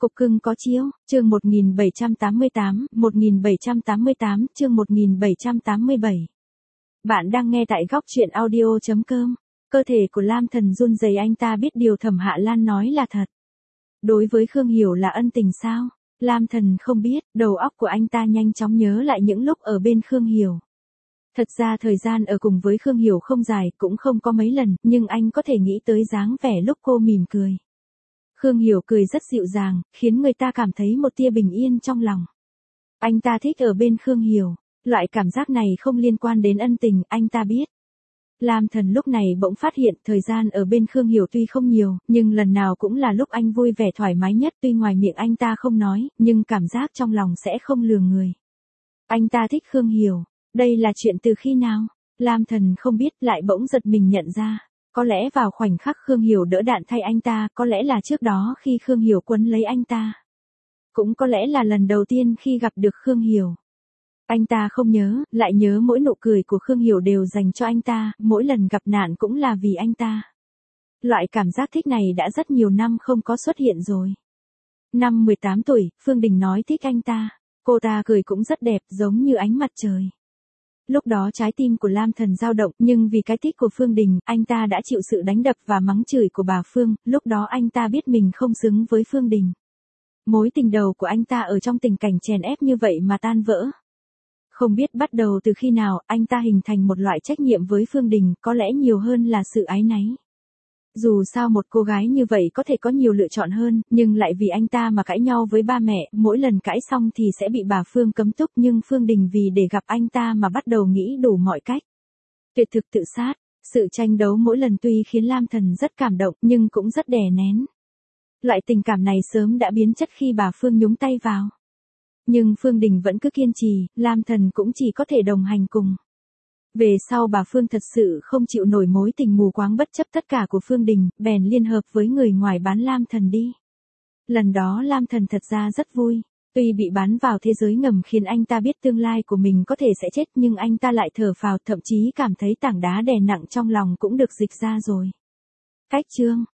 Cục cưng có chiếu, chương 1788, chương 1787. Bạn đang nghe tại góc truyện audio.com. Cơ thể của Lam Thần run rẩy, anh ta biết điều Thẩm Hạ Lan nói là thật. Đối với Khương Hiểu là ân tình sao? Lam Thần không biết, đầu óc của anh ta nhanh chóng nhớ lại những lúc ở bên Khương Hiểu. Thật ra thời gian ở cùng với Khương Hiểu không dài, cũng không có mấy lần, nhưng anh có thể nghĩ tới dáng vẻ lúc cô mỉm cười. Khương Hiểu cười rất dịu dàng, khiến người ta cảm thấy một tia bình yên trong lòng. Anh ta thích ở bên Khương Hiểu, loại cảm giác này không liên quan đến ân tình, anh ta biết. Lam Thần lúc này bỗng phát hiện thời gian ở bên Khương Hiểu tuy không nhiều, nhưng lần nào cũng là lúc anh vui vẻ thoải mái nhất, tuy ngoài miệng anh ta không nói, nhưng cảm giác trong lòng sẽ không lừa người. Anh ta thích Khương Hiểu, đây là chuyện từ khi nào? Lam Thần không biết, lại bỗng giật mình nhận ra. Có lẽ vào khoảnh khắc Khương Hiểu đỡ đạn thay anh ta, có lẽ là trước đó khi Khương Hiểu quấn lấy anh ta. Cũng có lẽ là lần đầu tiên khi gặp được Khương Hiểu. Anh ta không nhớ, lại nhớ mỗi nụ cười của Khương Hiểu đều dành cho anh ta, mỗi lần gặp nạn cũng là vì anh ta. Loại cảm giác thích này đã rất nhiều năm không có xuất hiện rồi. Năm 18 tuổi, Phương Đình nói thích anh ta. Cô ta cười cũng rất đẹp, giống như ánh mặt trời. Lúc đó trái tim của Lam Thần dao động, nhưng vì cái thích của Phương Đình, anh ta đã chịu sự đánh đập và mắng chửi của bà Phương, lúc đó anh ta biết mình không xứng với Phương Đình. Mối tình đầu của anh ta ở trong tình cảnh chèn ép như vậy mà tan vỡ. Không biết bắt đầu từ khi nào, anh ta hình thành một loại trách nhiệm với Phương Đình, có lẽ nhiều hơn là sự áy náy. Dù sao một cô gái như vậy có thể có nhiều lựa chọn hơn, nhưng lại vì anh ta mà cãi nhau với ba mẹ, mỗi lần cãi xong thì sẽ bị bà Phương cấm túc, nhưng Phương Đình vì để gặp anh ta mà bắt đầu nghĩ đủ mọi cách. Tuyệt thực tự sát, sự tranh đấu mỗi lần tuy khiến Lam Thần rất cảm động nhưng cũng rất đè nén. Loại tình cảm này sớm đã biến chất khi bà Phương nhúng tay vào. Nhưng Phương Đình vẫn cứ kiên trì, Lam Thần cũng chỉ có thể đồng hành cùng. Về sau bà Phương thật sự không chịu nổi mối tình mù quáng bất chấp tất cả của Phương Đình, bèn liên hợp với người ngoài bán Lam Thần đi. Lần đó Lam Thần thật ra rất vui. Tuy bị bán vào thế giới ngầm khiến anh ta biết tương lai của mình có thể sẽ chết, nhưng anh ta lại thở phào, thậm chí cảm thấy tảng đá đè nặng trong lòng cũng được dịch ra rồi. Cách chương